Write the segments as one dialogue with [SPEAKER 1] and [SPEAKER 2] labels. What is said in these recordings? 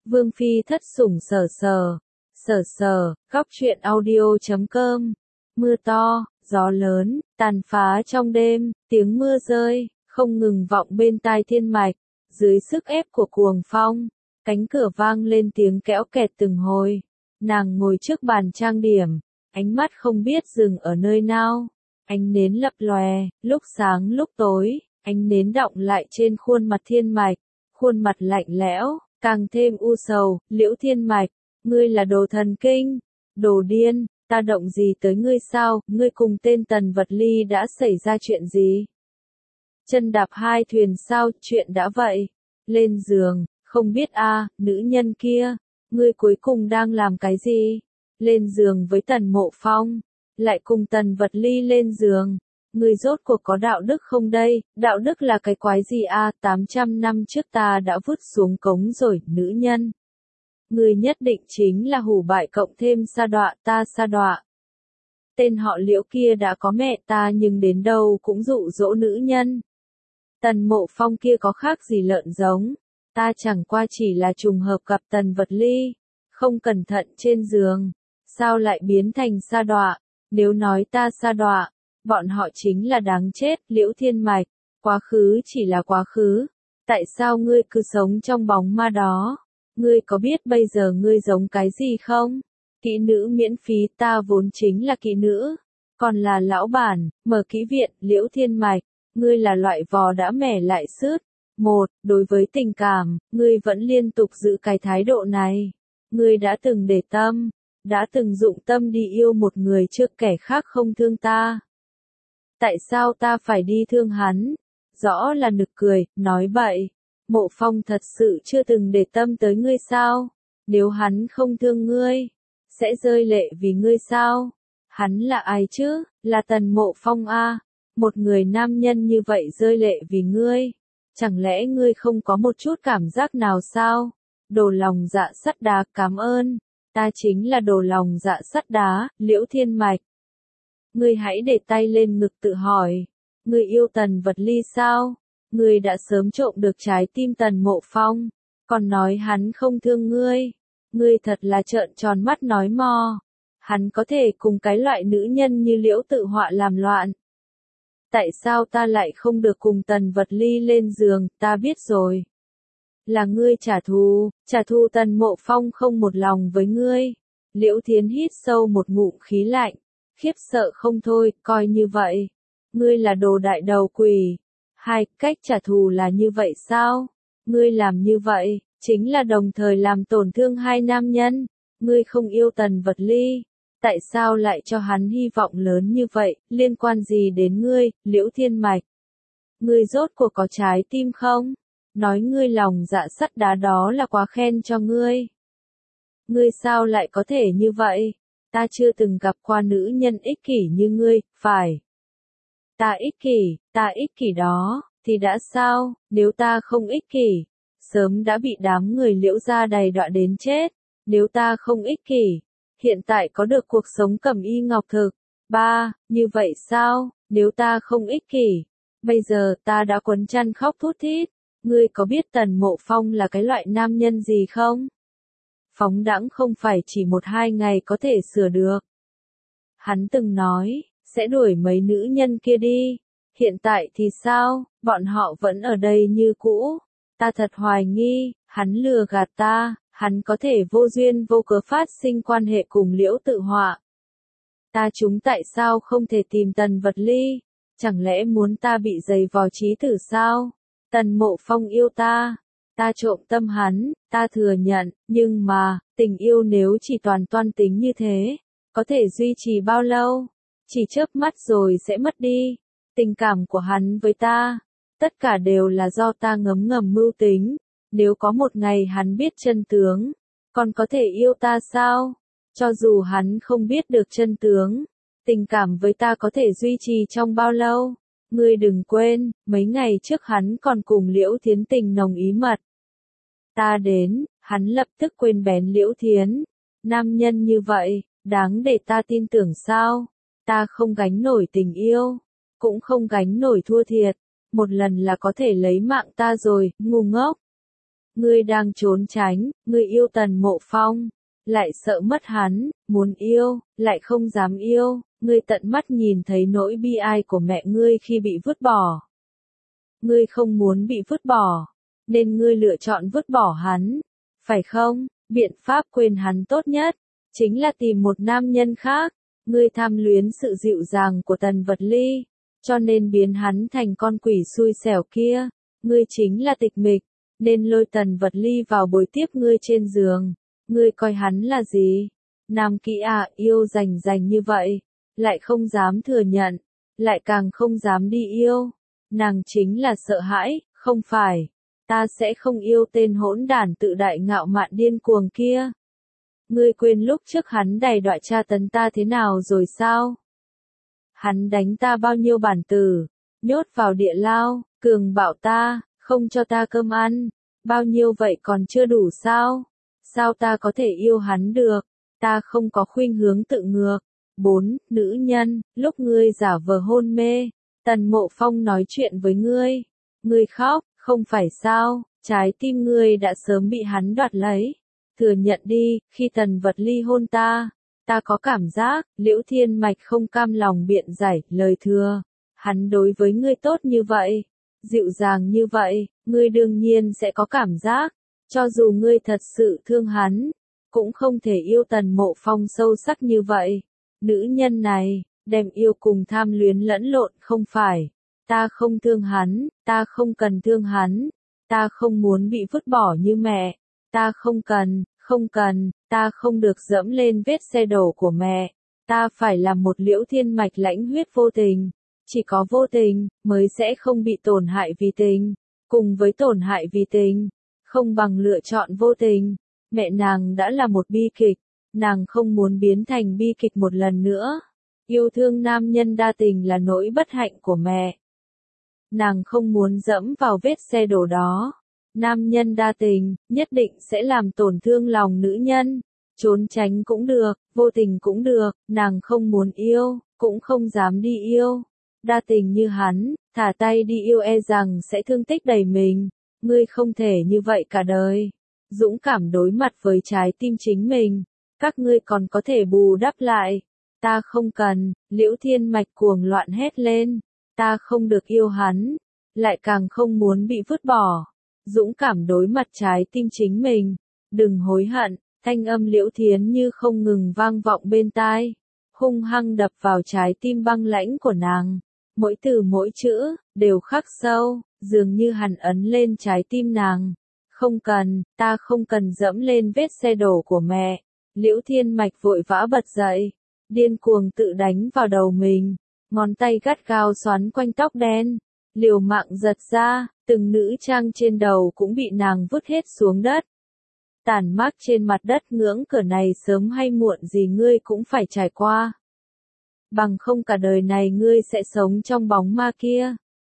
[SPEAKER 1] Vương phi thất sủng sở sở, góc truyện audio.com. Mưa to, gió lớn, tàn phá trong đêm, tiếng mưa rơi, không ngừng vọng bên tai Thiên Mạch. Dưới sức ép của cuồng phong, cánh cửa vang lên tiếng kéo kẹt từng hồi. Nàng ngồi trước bàn trang điểm, ánh mắt không biết dừng ở nơi nào. Ánh nến lập lòe, lúc sáng lúc tối, ánh nến đọng lại trên khuôn mặt Thiên Mạch. Khuôn mặt lạnh lẽo, càng thêm u sầu. Liễu Thiên Mạch, ngươi là đồ thần kinh, đồ điên, ta động gì tới ngươi sao? Ngươi cùng tên Tần Vật Ly đã xảy ra chuyện gì? Chân đạp hai thuyền sao? Chuyện đã vậy. Lên giường, không biết nữ nhân kia, ngươi cuối cùng đang làm cái gì? Lên giường với Tần Mộ Phong, lại cùng Tần Vật Ly lên giường. Ngươi rốt cuộc có đạo đức không đây? Đạo đức là cái quái gì 800 năm trước ta đã vứt xuống cống rồi, nữ nhân. Ngươi nhất định chính là hủ bại cộng thêm sa đọa, ta sa đọa. Tên họ Liễu kia đã có mẹ ta nhưng đến đâu cũng dụ dỗ nữ nhân. Tần Mộ Phong kia có khác gì lợn giống, ta chẳng qua chỉ là trùng hợp gặp Tần Vật Ly, không cẩn thận trên giường, sao lại biến thành sa đọa? Nếu nói ta sa đọa, bọn họ chính là đáng chết. Liễu Thiên Mạch, quá khứ chỉ là quá khứ, tại sao ngươi cứ sống trong bóng ma đó? Ngươi có biết bây giờ ngươi giống cái gì không? Kỹ nữ miễn phí, ta vốn chính là kỹ nữ, còn là lão bản, mở kỹ viện. Liễu Thiên Mạch, ngươi là loại vò đã mẻ lại sứt. Đối với tình cảm, ngươi vẫn liên tục giữ cái thái độ này. Ngươi đã từng để tâm, đã từng dụng tâm đi yêu một người trước kẻ khác không thương ta. Tại sao ta phải đi thương hắn? Rõ là nực cười, nói bậy. Mộ Phong thật sự chưa từng để tâm tới ngươi sao? Nếu hắn không thương ngươi, sẽ rơi lệ vì ngươi sao? Hắn là ai chứ? Là Tần Mộ Phong một người nam nhân như vậy rơi lệ vì ngươi. Chẳng lẽ ngươi không có một chút cảm giác nào sao? Đồ lòng dạ sắt đá, cảm ơn. Ta chính là đồ lòng dạ sắt đá. Liễu Thiên Mạch, ngươi hãy để tay lên ngực tự hỏi. Ngươi yêu Tần Vật Ly sao? Ngươi đã sớm trộm được trái tim Tần Mộ Phong, còn nói hắn không thương ngươi. Ngươi thật là trợn tròn mắt nói mò. Hắn có thể cùng cái loại nữ nhân như Liễu Tự Họa làm loạn. Tại sao ta lại không được cùng Tần Vật Ly lên giường? Ta biết rồi. Là ngươi trả thù Tần Mộ Phong không một lòng với ngươi. Liễu Thiến hít sâu một ngụm khí lạnh, khiếp sợ không thôi. Coi như vậy, ngươi là đồ đại đầu quỷ. Cách trả thù là như vậy sao? Ngươi làm như vậy, chính là đồng thời làm tổn thương hai nam nhân. Ngươi không yêu Tần Vật Ly, tại sao lại cho hắn hy vọng lớn như vậy? Liên quan gì đến ngươi, Liễu Thiên Mạch? Ngươi rốt cuộc có trái tim không? Nói ngươi lòng dạ sắt đá đó là quá khen cho ngươi. Ngươi sao lại có thể như vậy? Ta chưa từng gặp qua nữ nhân ích kỷ như ngươi, phải. Ta ích kỷ đó, thì đã sao? Nếu ta không ích kỷ, sớm đã bị đám người Liễu gia đầy đọa đến chết. Nếu ta không ích kỷ, hiện tại có được cuộc sống cẩm y ngọc thực. Như vậy sao? Nếu ta không ích kỷ, bây giờ ta đã quấn chăn khóc thút thít. Ngươi có biết Tần Mộ Phong là cái loại nam nhân gì không? Phóng đãng không phải chỉ 1-2 ngày có thể sửa được. Hắn từng nói sẽ đuổi mấy nữ nhân kia đi. Hiện tại thì sao? Bọn họ vẫn ở đây như cũ. Ta thật hoài nghi, hắn lừa gạt ta, hắn có thể vô duyên vô cớ phát sinh quan hệ cùng Liễu Tự Họa. Chúng tại sao không thể tìm Tần Vật Ly? Chẳng lẽ muốn ta bị giày vò trí tử sao? Tần Mộ Phong yêu ta trộm tâm hắn, ta thừa nhận, nhưng mà, tình yêu nếu chỉ toan tính như thế, có thể duy trì bao lâu? Chỉ chớp mắt rồi sẽ mất đi. Tình cảm của hắn với ta, tất cả đều là do ta ngấm ngầm mưu tính. Nếu có một ngày hắn biết chân tướng, còn có thể yêu ta sao? Cho dù hắn không biết được chân tướng, tình cảm với ta có thể duy trì trong bao lâu? Ngươi đừng quên, mấy ngày trước hắn còn cùng Liễu Thiến tình nồng ý mật. Ta đến, hắn lập tức quên bén Liễu Thiến. Nam nhân như vậy, đáng để ta tin tưởng sao? Ta không gánh nổi tình yêu, cũng không gánh nổi thua thiệt. Một lần là có thể lấy mạng ta rồi, ngu ngốc. Ngươi đang trốn tránh, ngươi yêu Tần Mộ Phong, lại sợ mất hắn, muốn yêu, lại không dám yêu, ngươi tận mắt nhìn thấy nỗi bi ai của mẹ ngươi khi bị vứt bỏ. Ngươi không muốn bị vứt bỏ, nên ngươi lựa chọn vứt bỏ hắn, phải không? Biện pháp quên hắn tốt nhất, chính là tìm một nam nhân khác. Ngươi tham luyến sự dịu dàng của Tần Vật Ly, cho nên biến hắn thành con quỷ xui xẻo kia. Ngươi chính là Tịch Mịch, nên lôi Tần Vật Ly vào bồi tiếp ngươi trên giường. Ngươi coi hắn là gì? Nam kỹ à, yêu rành như vậy, lại không dám thừa nhận, lại càng không dám đi yêu. Nàng chính là sợ hãi, không phải. Ta sẽ không yêu tên hỗn đản tự đại ngạo mạn điên cuồng kia. Ngươi quên lúc trước hắn đày đọa tra tấn ta thế nào rồi sao? Hắn đánh ta bao nhiêu bản tử, nhốt vào địa lao, cường bạo ta, không cho ta cơm ăn, bao nhiêu vậy còn chưa đủ sao? Sao ta có thể yêu hắn được? Ta không có khuynh hướng tự ngược. 4. Nữ nhân, lúc ngươi giả vờ hôn mê, Tần Mộ Phong nói chuyện với ngươi. Ngươi khóc, không phải sao, trái tim ngươi đã sớm bị hắn đoạt lấy. Thừa nhận đi, khi Tần Vật Ly hôn ta có cảm giác. Liễu Thiên Mạch không cam lòng biện giải, lời thừa. Hắn đối với ngươi tốt như vậy, dịu dàng như vậy, ngươi đương nhiên sẽ có cảm giác. Cho dù ngươi thật sự thương hắn, cũng không thể yêu Tần Mộ Phong sâu sắc như vậy. Nữ nhân này, đem yêu cùng tham luyến lẫn lộn không phải. Ta không thương hắn, ta không cần thương hắn, ta không muốn bị vứt bỏ như mẹ, ta không cần, ta không được dẫm lên vết xe đổ của mẹ, ta phải là một Liễu Thiên Mạch lãnh huyết vô tình, chỉ có vô tình, mới sẽ không bị tổn hại vì tình, cùng với tổn hại vì tình, không bằng lựa chọn vô tình. Mẹ nàng đã là một bi kịch, nàng không muốn biến thành bi kịch một lần nữa. Yêu thương nam nhân đa tình là nỗi bất hạnh của mẹ. Nàng không muốn dẫm vào vết xe đổ đó. Nam nhân đa tình, nhất định sẽ làm tổn thương lòng nữ nhân. Trốn tránh cũng được, vô tình cũng được, nàng không muốn yêu, cũng không dám đi yêu. Đa tình như hắn, thả tay đi yêu e rằng sẽ thương tích đầy mình. Ngươi không thể như vậy cả đời. Dũng cảm đối mặt với trái tim chính mình. Các ngươi còn có thể bù đắp lại. Ta không cần, Liễu Thiên Mạch cuồng loạn hét lên. Ta không được yêu hắn, lại càng không muốn bị vứt bỏ. Dũng cảm đối mặt trái tim chính mình. Đừng hối hận, thanh âm Liễu Thiến Như không ngừng vang vọng bên tai. Hung hăng đập vào trái tim băng lãnh của nàng. Mỗi từ mỗi chữ, đều khắc sâu, dường như hằn ấn lên trái tim nàng. Không cần, ta không cần dẫm lên vết xe đổ của mẹ. Liễu Thiên Mạch vội vã bật dậy, điên cuồng tự đánh vào đầu mình, ngón tay gắt gao xoắn quanh tóc đen, liều mạng giật ra, từng nữ trang trên đầu cũng bị nàng vứt hết xuống đất. Tàn mác trên mặt đất, ngưỡng cửa này sớm hay muộn gì ngươi cũng phải trải qua. Bằng không cả đời này ngươi sẽ sống trong bóng ma kia.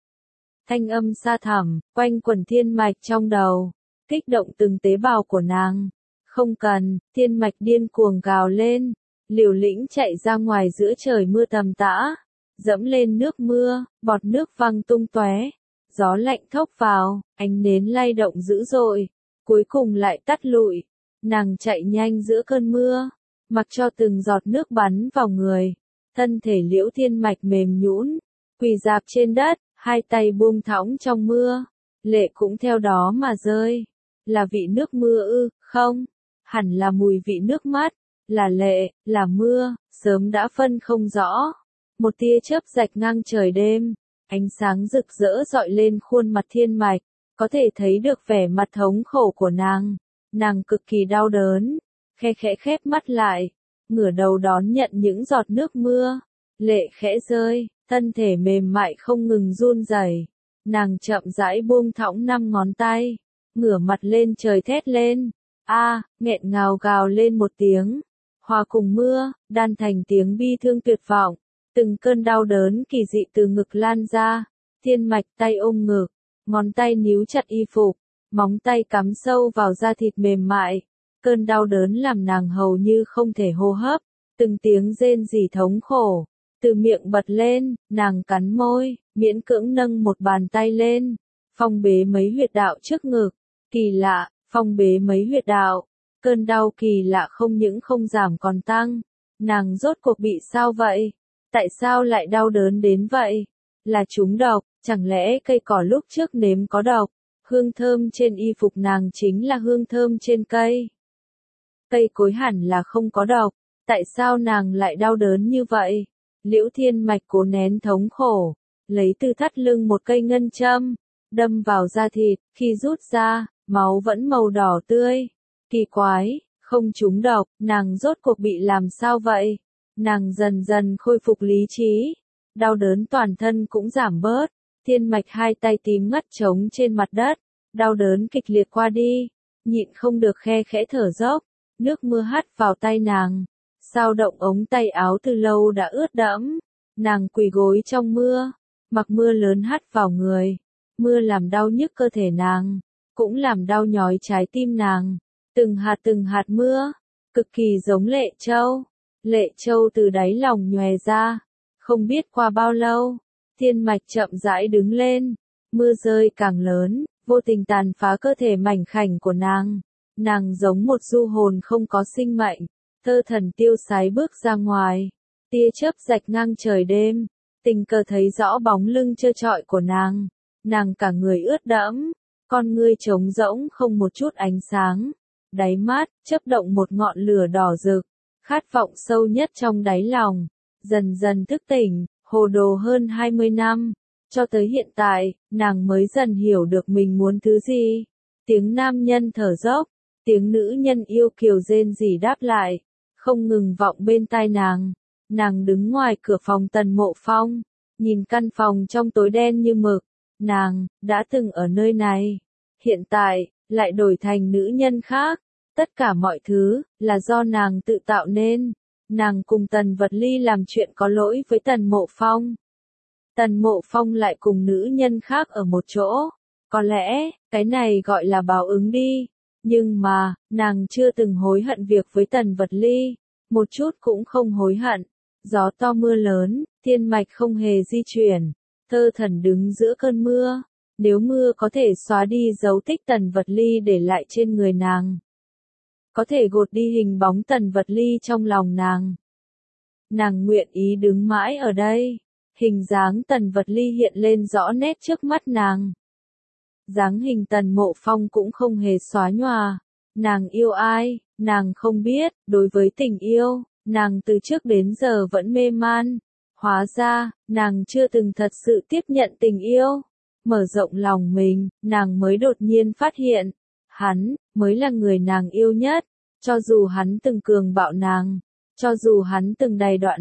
[SPEAKER 1] Thanh âm xa thẳm, quanh quẩn Thiên Mạch trong đầu, kích động từng tế bào của nàng. Không cần, Thiên Mạch điên cuồng gào lên, liều lĩnh chạy ra ngoài giữa trời mưa tầm tã, dẫm lên nước mưa, bọt nước văng tung tóe, gió lạnh thốc vào, ánh nến lay động dữ dội, cuối cùng lại tắt lụi. Nàng chạy nhanh giữa cơn mưa, mặc cho từng giọt nước bắn vào người, thân thể Liễu Thiên Mạch mềm nhũn, quỳ rạp trên đất, hai tay buông thõng trong mưa, lệ cũng theo đó mà rơi. Là vị nước mưa ư? Không, hẳn là mùi vị nước mắt, là lệ, là mưa, sớm đã phân không rõ. Một tia chớp rạch ngang trời đêm, ánh sáng rực rỡ rọi lên khuôn mặt Thiên Mạch, có thể thấy được vẻ mặt thống khổ của nàng. Nàng cực kỳ đau đớn, khe khẽ khép mắt lại, ngửa đầu đón nhận những giọt nước mưa, lệ khẽ rơi, thân thể mềm mại không ngừng run rẩy. Nàng chậm rãi buông thõng 5 ngón tay, ngửa mặt lên trời thét lên, nghẹn ngào gào lên một tiếng, hòa cùng mưa, đan thành tiếng bi thương tuyệt vọng, từng cơn đau đớn kỳ dị từ ngực lan ra. Thiên Mạch tay ôm ngực, ngón tay níu chặt y phục, móng tay cắm sâu vào da thịt mềm mại, cơn đau đớn làm nàng hầu như không thể hô hấp, từng tiếng rên rỉ thống khổ, từ miệng bật lên, nàng cắn môi, miễn cưỡng nâng một bàn tay lên, phong bế mấy huyệt đạo trước ngực. Kỳ lạ, phong bế mấy huyệt đạo, cơn đau kỳ lạ không những không giảm còn tăng. Nàng rốt cuộc bị sao vậy? Tại sao lại đau đớn đến vậy? Là trúng độc, chẳng lẽ cây cỏ lúc trước nếm có độc? Hương thơm trên y phục nàng chính là hương thơm trên cây. Cây cối hẳn là không có độc, tại sao nàng lại đau đớn như vậy? Liễu Thiên Mạch cố nén thống khổ, lấy từ thắt lưng một cây ngân châm, đâm vào da thịt, khi rút ra, máu vẫn màu đỏ tươi. Kỳ quái, không trúng độc, nàng rốt cuộc bị làm sao vậy? Nàng dần dần khôi phục lý trí, đau đớn toàn thân cũng giảm bớt. Thiên Mạch hai tay tím ngắt trống trên mặt đất, đau đớn kịch liệt qua đi, nhịn không được khe khẽ thở dốc, nước mưa hắt vào tay nàng, sao động ống tay áo từ lâu đã ướt đẫm, nàng quỳ gối trong mưa, mặc mưa lớn hắt vào người, mưa làm đau nhức cơ thể nàng, cũng làm đau nhói trái tim nàng, từng hạt mưa, cực kỳ giống lệ châu từ đáy lòng nhòe ra, không biết qua bao lâu. Thiên Mạch chậm rãi đứng lên, mưa rơi càng lớn, vô tình tàn phá cơ thể mảnh khảnh của nàng. Nàng giống một du hồn không có sinh mệnh, thơ thần tiêu sái bước ra ngoài, tia chớp rạch ngang trời đêm, tình cờ thấy rõ bóng lưng trơ trọi của nàng. Nàng cả người ướt đẫm, con ngươi trống rỗng không một chút ánh sáng, đáy mắt chớp động một ngọn lửa đỏ rực, khát vọng sâu nhất trong đáy lòng, dần dần thức tỉnh. Hồ đồ hơn 20 năm, cho tới hiện tại, nàng mới dần hiểu được mình muốn thứ gì. Tiếng nam nhân thở dốc, tiếng nữ nhân yêu kiều rên rỉ đáp lại, không ngừng vọng bên tai nàng. Nàng đứng ngoài cửa phòng Tần Mộ Phong, nhìn căn phòng trong tối đen như mực. Nàng đã từng ở nơi này, hiện tại lại đổi thành nữ nhân khác. Tất cả mọi thứ là do nàng tự tạo nên. Nàng cùng Tần Vật Ly làm chuyện có lỗi với Tần Mộ Phong. Tần Mộ Phong lại cùng nữ nhân khác ở một chỗ. Có lẽ, cái này gọi là báo ứng đi. Nhưng mà, nàng chưa từng hối hận việc với Tần Vật Ly. Một chút cũng không hối hận. Gió to mưa lớn, Thiên Mạch không hề di chuyển. Thơ thần đứng giữa cơn mưa. Nếu mưa có thể xóa đi dấu tích Tần Vật Ly để lại trên người nàng, có thể gột đi hình bóng Tần Vật Ly trong lòng nàng. Nàng nguyện ý đứng mãi ở đây, hình dáng Tần Vật Ly hiện lên rõ nét trước mắt nàng. Dáng hình Tần Mộ Phong cũng không hề xóa nhòa. Nàng yêu ai, nàng không biết, đối với tình yêu, nàng từ trước đến giờ vẫn mê man. Hóa ra, nàng chưa từng thật sự tiếp nhận tình yêu. Mở rộng lòng mình, nàng mới đột nhiên phát hiện, hắn mới là người nàng yêu nhất. Cho dù hắn từng cường bạo nàng, cho dù hắn từng đày đọa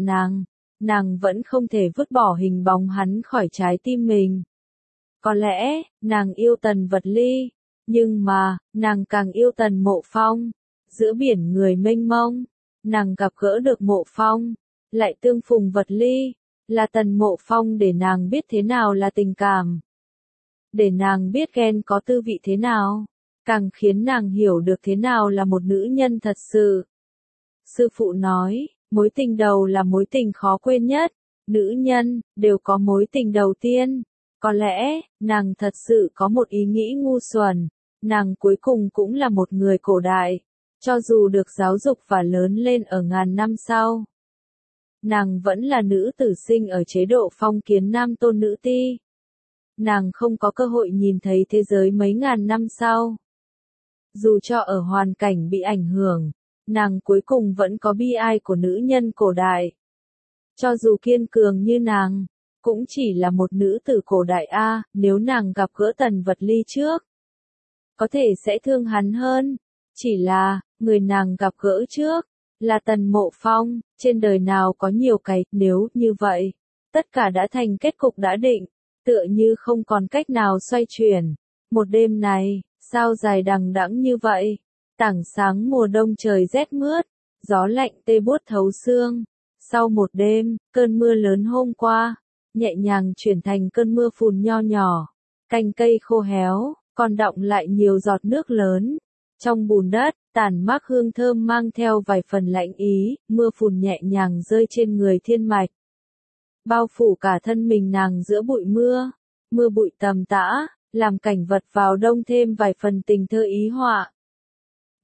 [SPEAKER 1] nàng vẫn không thể vứt bỏ hình bóng hắn khỏi trái tim mình. Có lẽ, nàng yêu Tần Vật Ly, nhưng mà, nàng càng yêu Tần Mộ Phong. Giữa biển người mênh mông, nàng gặp gỡ được Mộ Phong, lại tương phùng Vật Ly, là Tần Mộ Phong để nàng biết thế nào là tình cảm. Để nàng biết ghen có tư vị thế nào, càng khiến nàng hiểu được thế nào là một nữ nhân thật sự. Sư phụ nói, mối tình đầu là mối tình khó quên nhất, nữ nhân, đều có mối tình đầu tiên. Có lẽ, nàng thật sự có một ý nghĩ ngu xuẩn, nàng cuối cùng cũng là một người cổ đại, cho dù được giáo dục và lớn lên ở ngàn năm sau. Nàng vẫn là nữ tử sinh ở chế độ phong kiến nam tôn nữ ti. Nàng không có cơ hội nhìn thấy thế giới mấy ngàn năm sau. Dù cho ở hoàn cảnh bị ảnh hưởng, nàng cuối cùng vẫn có bi ai của nữ nhân cổ đại. Cho dù kiên cường như nàng, cũng chỉ là một nữ tử cổ đại a, nếu nàng gặp gỡ Tần Vật Ly trước, có thể sẽ thương hắn hơn. Chỉ là, người nàng gặp gỡ trước, là Tần Mộ Phong, trên đời nào có nhiều cái nếu như vậy. Tất cả đã thành kết cục đã định, tựa như không còn cách nào xoay chuyển. Một đêm này, sao dài đằng đẵng như vậy? Tảng sáng mùa đông trời rét mướt, gió lạnh tê buốt thấu xương. Sau một đêm, cơn mưa lớn hôm qua, nhẹ nhàng chuyển thành cơn mưa phùn nho nhỏ. Cành cây khô héo, còn đọng lại nhiều giọt nước lớn. Trong bùn đất, tản mát hương thơm mang theo vài phần lạnh ý, mưa phùn nhẹ nhàng rơi trên người Thiên Mạch. Bao phủ cả thân mình nàng giữa bụi mưa, mưa bụi tầm tã, làm cảnh vật vào đông thêm vài phần tình thơ ý họa.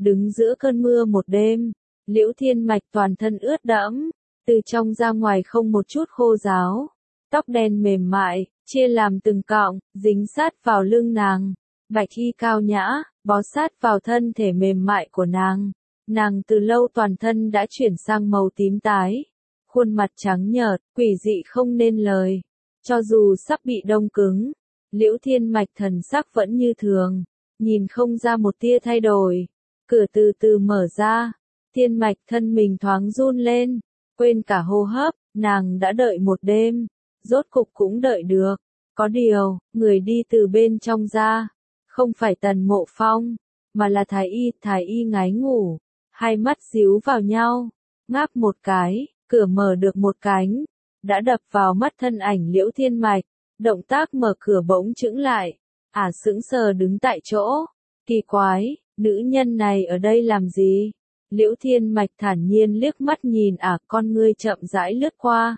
[SPEAKER 1] Đứng giữa cơn mưa một đêm, Liễu Thiên Mạch toàn thân ướt đẫm, từ trong ra ngoài không một chút khô ráo. Tóc đen mềm mại, chia làm từng cọng, dính sát vào lưng nàng. Bạch y cao nhã, bó sát vào thân thể mềm mại của nàng. Nàng từ lâu toàn thân đã chuyển sang màu tím tái. Khuôn mặt trắng nhợt, quỷ dị không nên lời. Cho dù sắp bị đông cứng, Liễu Thiên Mạch thần sắc vẫn như thường, nhìn không ra một tia thay đổi. Cửa từ từ mở ra, Thiên Mạch thân mình thoáng run lên, quên cả hô hấp, nàng đã đợi một đêm, rốt cục cũng đợi được. Có điều, người đi từ bên trong ra, không phải Tần Mộ Phong, mà là Thái Y ngái ngủ, hai mắt díu vào nhau, ngáp một cái, cửa mở được một cánh, đã đập vào mắt thân ảnh Liễu Thiên Mạch, động tác mở cửa bỗng chững lại, sững sờ đứng tại chỗ, kỳ quái, nữ nhân này ở đây làm gì? Liễu Thiên Mạch thản nhiên liếc mắt nhìn con ngươi chậm rãi lướt qua.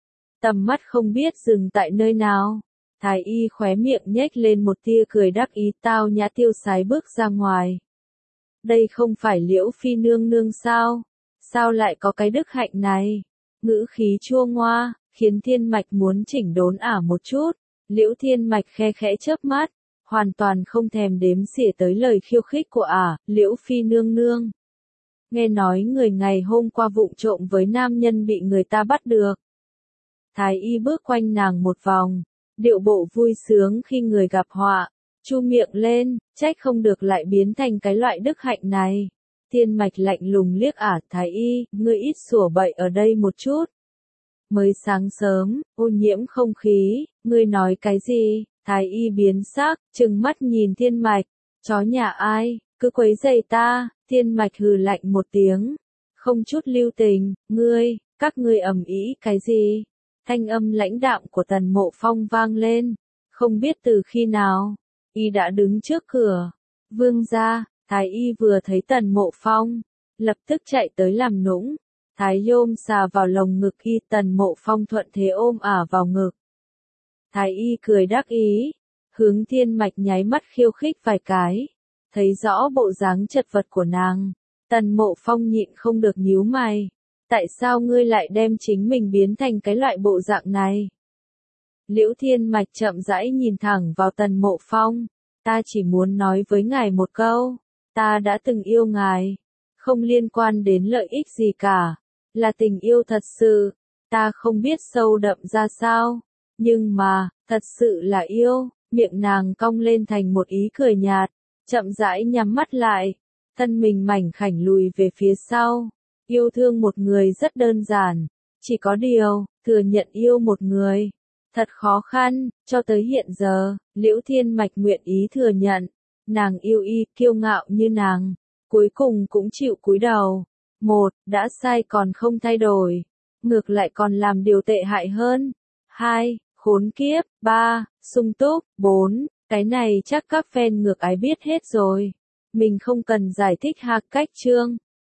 [SPEAKER 1] Tầm mắt không biết dừng tại nơi nào. Thái Y khóe miệng nhếch lên một tia cười đắc ý, tao nhã tiêu sái bước ra ngoài. Đây không phải Liễu Phi nương nương sao? Sao lại có cái đức hạnh này? Ngữ khí chua ngoa, khiến Thiên Mạch muốn chỉnh đốn một chút. Liễu Thiên Mạch khe khẽ chớp mắt, hoàn toàn không thèm đếm xỉa tới lời khiêu khích của Liễu Phi nương nương. Nghe nói người ngày hôm qua vụng trộm với nam nhân bị người ta bắt được. Thái Y bước quanh nàng một vòng, điệu bộ vui sướng khi người gặp họa, chu miệng lên, trách không được lại biến thành cái loại đức hạnh này. Thiên Mạch lạnh lùng liếc Thái Y, ngươi ít sủa bậy ở đây một chút. Mới sáng sớm, ô nhiễm không khí, ngươi nói cái gì? Thái Y biến sắc, trừng mắt nhìn Thiên Mạch, chó nhà ai, cứ quấy rầy ta. Thiên Mạch hừ lạnh một tiếng, không chút lưu tình, các ngươi ầm ĩ cái gì? Thanh âm lãnh đạm của Tần Mộ Phong vang lên, không biết từ khi nào, y đã đứng trước cửa. Vương gia, Thái Y vừa thấy Tần Mộ Phong, lập tức chạy tới làm nũng. Thái Yôm xà vào lồng ngực y, Tần Mộ Phong thuận thế ôm vào ngực. Thái Y cười đắc ý, hướng Thiên Mạch nháy mắt khiêu khích vài cái. Thấy rõ bộ dáng chật vật của nàng, Tần Mộ Phong nhịn không được nhíu mày. Tại sao ngươi lại đem chính mình biến thành cái loại bộ dạng này? Liễu Thiên Mạch chậm rãi nhìn thẳng vào Tần Mộ Phong. Ta chỉ muốn nói với ngài một câu. Ta đã từng yêu ngài. Không liên quan đến lợi ích gì cả. Là tình yêu thật sự. Ta không biết sâu đậm ra sao. Nhưng mà, thật sự là yêu. Miệng nàng cong lên thành một ý cười nhạt. Chậm rãi nhắm mắt lại. Thân mình mảnh khảnh lùi về phía sau. Yêu thương một người rất đơn giản. Chỉ có điều, thừa nhận yêu một người. Thật khó khăn, cho tới hiện giờ, Liễu Thiên Mạch nguyện ý thừa nhận. Nàng yêu y, kiêu ngạo như nàng. Cuối cùng cũng chịu cúi đầu. Đã sai còn không thay đổi. Ngược lại còn làm điều tệ hại hơn. 2. Khốn kiếp. 3. Sung túc. 4. Cái này chắc các fan ngược ái biết hết rồi. Mình không cần giải thích cách chương.